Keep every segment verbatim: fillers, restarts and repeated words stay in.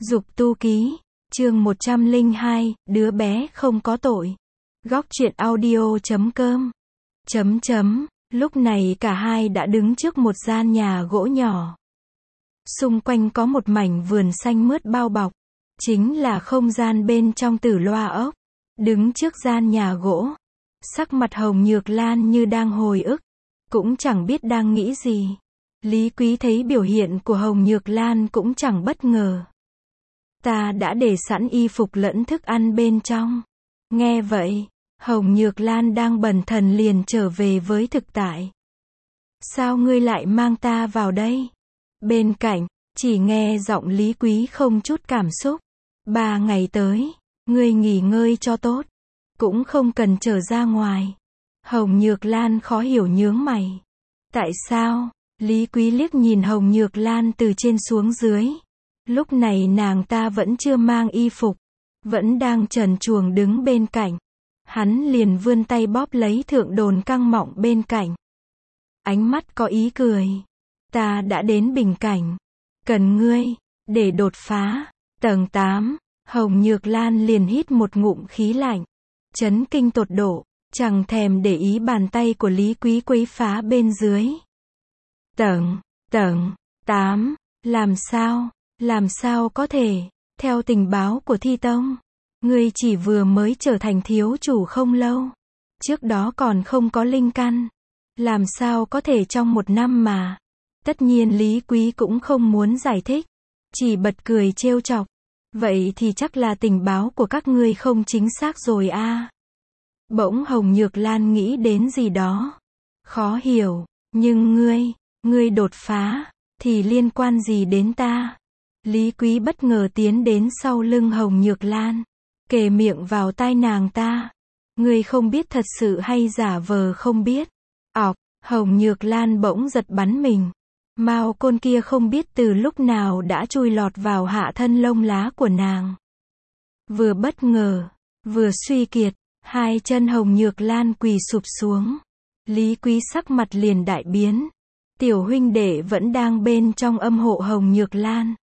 Dục tu ký, chương một trăm lẻ hai, đứa bé không có tội. Góc truyện audio chấm com. Chấm chấm, lúc này cả hai đã đứng trước một gian nhà gỗ nhỏ. Xung quanh có một mảnh vườn xanh mướt bao bọc. Chính là không gian bên trong Tử Loa ốc. Đứng trước gian nhà gỗ. Sắc mặt Hồng Nhược Lan như đang hồi ức. Cũng chẳng biết đang nghĩ gì. Lý Quý thấy biểu hiện của Hồng Nhược Lan cũng chẳng bất ngờ. Ta đã để sẵn y phục lẫn thức ăn bên trong. Nghe vậy, Hồng Nhược Lan đang bần thần liền trở về với thực tại. Sao ngươi lại mang ta vào đây? Bên cạnh, chỉ nghe giọng Lý Quý không chút cảm xúc. Ba ngày tới, ngươi nghỉ ngơi cho tốt. Cũng không cần trở ra ngoài. Hồng Nhược Lan khó hiểu nhướng mày. Tại sao? Lý Quý liếc nhìn Hồng Nhược Lan từ trên xuống dưới. Lúc này nàng ta vẫn chưa mang y phục. Vẫn đang trần truồng đứng bên cạnh. Hắn liền vươn tay bóp lấy thượng đồn căng mọng bên cạnh. Ánh mắt có ý cười. Ta đã đến bình cảnh. Cần ngươi, để đột phá. Tầng tám, Hồng Nhược Lan liền hít một ngụm khí lạnh. Chấn kinh tột độ, chẳng thèm để ý bàn tay của Lý Quý quấy phá bên dưới. Tầng, tầng, tám, làm sao, làm sao có thể, theo tình báo của Thi Tông, ngươi chỉ vừa mới trở thành thiếu chủ không lâu, trước đó còn không có linh căn, làm sao có thể trong một năm mà. Tất nhiên Lý Quý cũng không muốn giải thích, chỉ bật cười trêu chọc. Vậy thì chắc là tình báo của các ngươi không chính xác rồi a. À. Bỗng Hồng Nhược Lan nghĩ đến gì đó. Khó hiểu, nhưng ngươi, ngươi đột phá, thì liên quan gì đến ta? Lý Quý bất ngờ tiến đến sau lưng Hồng Nhược Lan, kề miệng vào tai nàng ta. Ngươi không biết thật sự hay giả vờ không biết? Ọc, Hồng Nhược Lan bỗng giật bắn mình. Mao côn kia không biết từ lúc nào đã chui lọt vào hạ thân lông lá của nàng. Vừa bất ngờ, vừa suy kiệt, hai chân Hồng Nhược Lan quỳ sụp xuống. Lý Quý sắc mặt liền đại biến. Tiểu huynh đệ vẫn đang bên trong âm hộ Hồng Nhược Lan.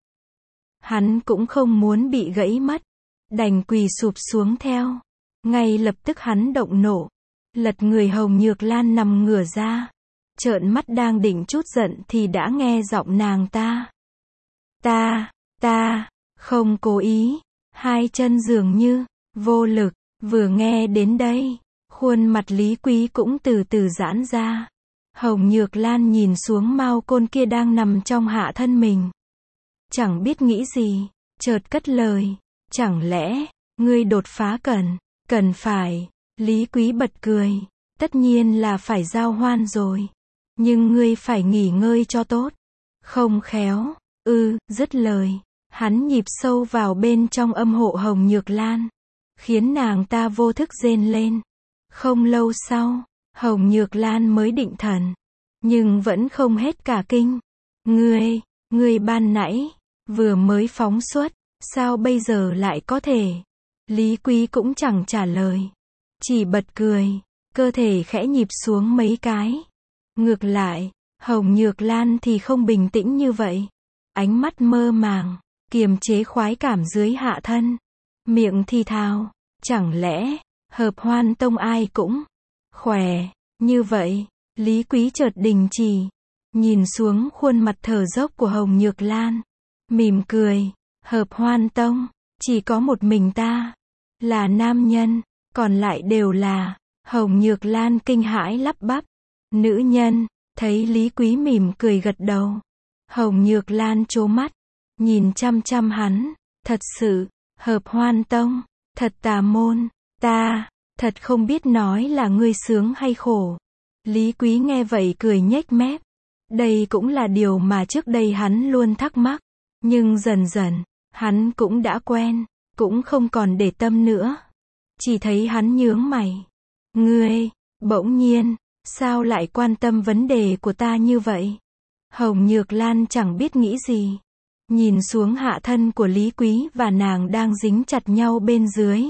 Hắn cũng không muốn bị gãy mất, đành quỳ sụp xuống theo. Ngay lập tức hắn động nộ, lật người Hồng Nhược Lan nằm ngửa ra. Trợn mắt đang định chút giận thì đã nghe giọng nàng ta. Ta, ta, không cố ý. Hai chân dường như, vô lực. Vừa nghe đến đây, khuôn mặt Lý Quý cũng từ từ giãn ra. Hồng Nhược Lan nhìn xuống Mao côn kia đang nằm trong hạ thân mình. Chẳng biết nghĩ gì, chợt cất lời. Chẳng lẽ, ngươi đột phá cần, cần phải. Lý Quý bật cười. Tất nhiên là phải giao hoan rồi. Nhưng ngươi phải nghỉ ngơi cho tốt. Không khéo, ư, dứt lời. Hắn nhịp sâu vào bên trong âm hộ Hồng Nhược Lan. Khiến nàng ta vô thức rên lên. Không lâu sau, Hồng Nhược Lan mới định thần. Nhưng vẫn không hết cả kinh. Ngươi, ngươi ban nãy, vừa mới phóng xuất, sao bây giờ lại có thể? Lý Quý cũng chẳng trả lời. Chỉ bật cười, cơ thể khẽ nhịp xuống mấy cái. Ngược lại, Hồng Nhược Lan thì không bình tĩnh như vậy. Ánh mắt mơ màng, kiềm chế khoái cảm dưới hạ thân. Miệng thì thào, chẳng lẽ, Hợp Hoan Tông ai cũng khỏe, như vậy. Lý Quý chợt đình chỉ, nhìn xuống khuôn mặt thở dốc của Hồng Nhược Lan. Mỉm cười, Hợp Hoan Tông, chỉ có một mình ta, là nam nhân, còn lại đều là. Hồng Nhược Lan kinh hãi lắp bắp. Nữ nhân, thấy Lý Quý mỉm cười gật đầu. Hồng Nhược Lan trố mắt, nhìn chăm chăm hắn. Thật sự, Hợp Hoan Tông, thật tà môn, ta, thật không biết nói là ngươi sướng hay khổ. Lý Quý nghe vậy cười nhếch mép. Đây cũng là điều mà trước đây hắn luôn thắc mắc. Nhưng dần dần, hắn cũng đã quen, cũng không còn để tâm nữa. Chỉ thấy hắn nhướng mày. Ngươi, bỗng nhiên, sao lại quan tâm vấn đề của ta như vậy? Hồng Nhược Lan chẳng biết nghĩ gì. Nhìn xuống hạ thân của Lý Quý và nàng đang dính chặt nhau bên dưới.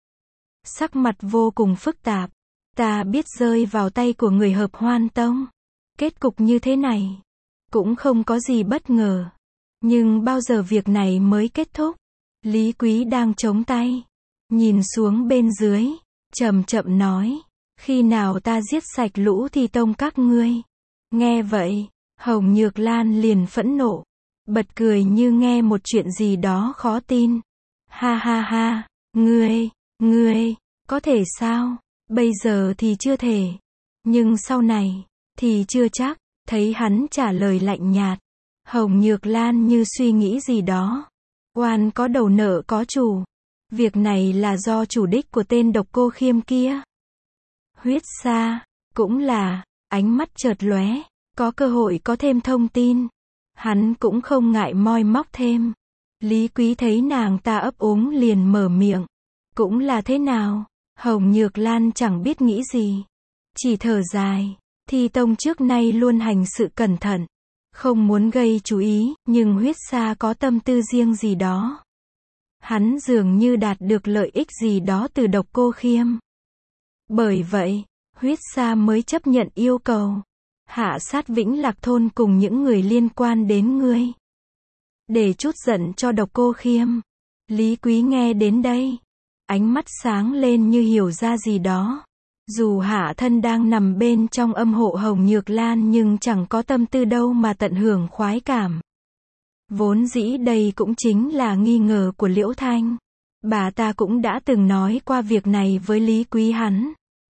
Sắc mặt vô cùng phức tạp. Ta biết rơi vào tay của người Hợp Hoan Tông. Kết cục như thế này, cũng không có gì bất ngờ. Nhưng bao giờ việc này mới kết thúc? Lý Quý đang chống tay, nhìn xuống bên dưới, chậm chậm nói, khi nào ta giết sạch lũ thi tông các ngươi. Nghe vậy, Hồng Nhược Lan liền phẫn nộ, bật cười như nghe một chuyện gì đó khó tin. Ha ha ha, ngươi, ngươi, có thể sao? Bây giờ thì chưa thể, nhưng sau này, thì chưa chắc. Thấy hắn trả lời lạnh nhạt, Hồng Nhược Lan như suy nghĩ gì đó. Oan có đầu nợ có chủ. Việc này là do chủ đích của tên Độc Cô Khiêm kia. Huyết Sa, cũng là, ánh mắt chợt lóe, có cơ hội có thêm thông tin. Hắn cũng không ngại moi móc thêm. Lý Quý thấy nàng ta ấp úng liền mở miệng. Cũng là thế nào? Hồng Nhược Lan chẳng biết nghĩ gì. Chỉ thở dài. Thi tông trước nay luôn hành sự cẩn thận. Không muốn gây chú ý, nhưng Huyết Sa có tâm tư riêng gì đó. Hắn dường như đạt được lợi ích gì đó từ Độc Cô Khiêm. Bởi vậy, Huyết Sa mới chấp nhận yêu cầu. Hạ sát Vĩnh Lạc Thôn cùng những người liên quan đến ngươi. Để chút giận cho Độc Cô Khiêm. Lý Quý nghe đến đây. Ánh mắt sáng lên như hiểu ra gì đó. Dù hạ thân đang nằm bên trong âm hộ Hồng Nhược Lan nhưng chẳng có tâm tư đâu mà tận hưởng khoái cảm. Vốn dĩ đây cũng chính là nghi ngờ của Liễu Thanh. Bà ta cũng đã từng nói qua việc này với Lý Quý hắn.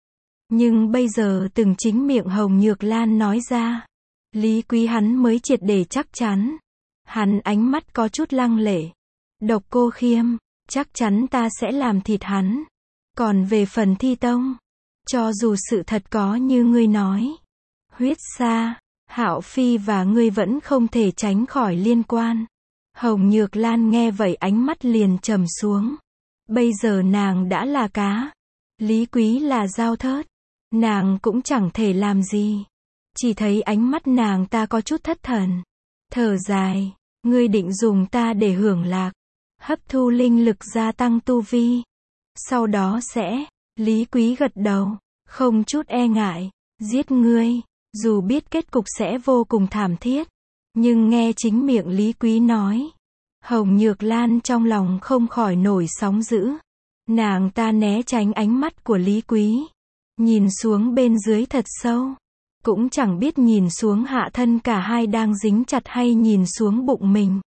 Nhưng bây giờ từng chính miệng Hồng Nhược Lan nói ra. Lý Quý hắn mới triệt để chắc chắn. Hắn ánh mắt có chút lăng lệ. Độc Cô Khiêm, chắc chắn ta sẽ làm thịt hắn. Còn về phần Thi Tông, cho dù sự thật có như ngươi nói, Huyết Sa, Hạo Phi và ngươi vẫn không thể tránh khỏi liên quan. Hồng Nhược Lan nghe vậy ánh mắt liền trầm xuống. Bây giờ nàng đã là cá, Lý Quý là dao thớt, nàng cũng chẳng thể làm gì. Chỉ thấy ánh mắt nàng ta có chút thất thần. Thở dài, ngươi định dùng ta để hưởng lạc, hấp thu linh lực gia tăng tu vi. Sau đó sẽ, Lý Quý gật đầu, không chút e ngại, giết ngươi, dù biết kết cục sẽ vô cùng thảm thiết. Nhưng nghe chính miệng Lý Quý nói, Hồng Nhược Lan trong lòng không khỏi nổi sóng dữ. Nàng ta né tránh ánh mắt của Lý Quý, nhìn xuống bên dưới thật sâu. Cũng chẳng biết nhìn xuống hạ thân cả hai đang dính chặt hay nhìn xuống bụng mình.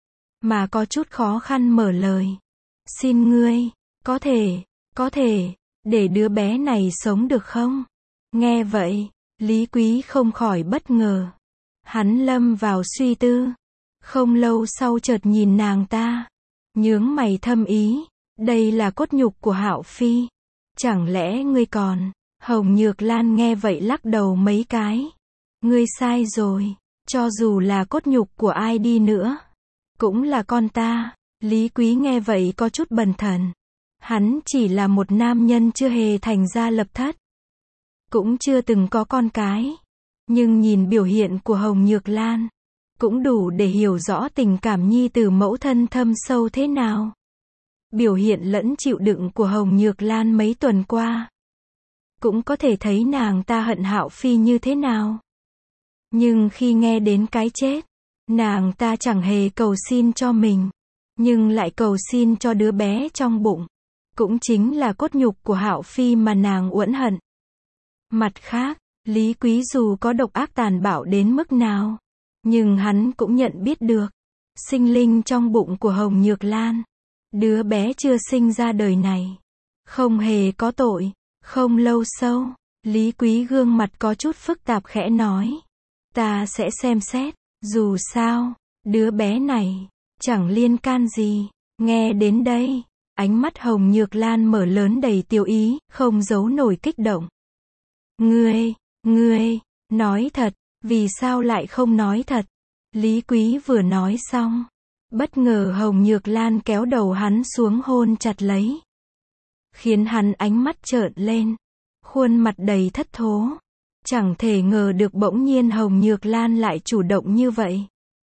Mà có chút khó khăn mở lời. Xin ngươi, có thể, có thể, để đứa bé này sống được không? Nghe vậy, Lý Quý không khỏi bất ngờ. Hắn lâm vào suy tư. Không lâu sau chợt nhìn nàng ta. Nhướng mày thâm ý. Đây là cốt nhục của Hạo Phi. Chẳng lẽ ngươi còn... Hồng Nhược Lan nghe vậy lắc đầu mấy cái. Ngươi sai rồi. Cho dù là cốt nhục của ai đi nữa, cũng là con ta. Lý Quý nghe vậy có chút bần thần. Hắn chỉ là một nam nhân chưa hề thành gia lập thất. Cũng chưa từng có con cái. Nhưng nhìn biểu hiện của Hồng Nhược Lan, cũng đủ để hiểu rõ tình cảm nhi tử mẫu thân thâm sâu thế nào. Biểu hiện lẫn chịu đựng của Hồng Nhược Lan mấy tuần qua, cũng có thể thấy nàng ta hận Hạo Phi như thế nào. Nhưng khi nghe đến cái chết, nàng ta chẳng hề cầu xin cho mình, nhưng lại cầu xin cho đứa bé trong bụng. Cũng chính là cốt nhục của Hạo Phi mà nàng uẫn hận. Mặt khác, Lý Quý dù có độc ác tàn bạo đến mức nào, nhưng hắn cũng nhận biết được, sinh linh trong bụng của Hồng Nhược Lan, đứa bé chưa sinh ra đời này, không hề có tội. Không lâu sau, Lý Quý gương mặt có chút phức tạp khẽ nói. Ta sẽ xem xét, dù sao, đứa bé này, chẳng liên can gì. Nghe đến đây, ánh mắt Hồng Nhược Lan mở lớn đầy tiêu ý, không giấu nổi kích động. Ngươi, ngươi, nói thật, vì sao lại không nói thật? Lý Quý vừa nói xong, bất ngờ Hồng Nhược Lan kéo đầu hắn xuống hôn chặt lấy, khiến hắn ánh mắt trợn lên, khuôn mặt đầy thất thố. Chẳng thể ngờ được bỗng nhiên Hồng Nhược Lan lại chủ động như vậy.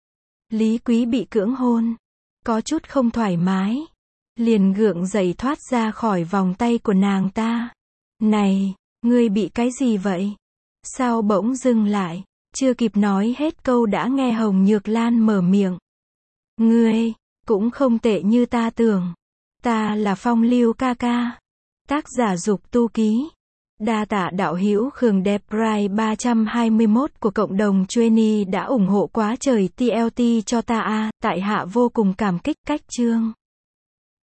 Lý Quý bị cưỡng hôn, có chút không thoải mái, liền gượng dậy thoát ra khỏi vòng tay của nàng ta. Này, ngươi bị cái gì vậy? Sao bỗng dừng lại? Chưa kịp nói hết câu đã nghe Hồng Nhược Lan mở miệng. Ngươi, cũng không tệ như ta tưởng. Ta là Phong Lưu ca ca. Tác giả Dục Tu Ký. Đa tạ đạo hữu Khương Đẹp Rai ba trăm hai mươi mốt của cộng đồng Trainee đã ủng hộ quá trời tê lờ tê cho ta a, tại hạ vô cùng cảm kích. Cách chương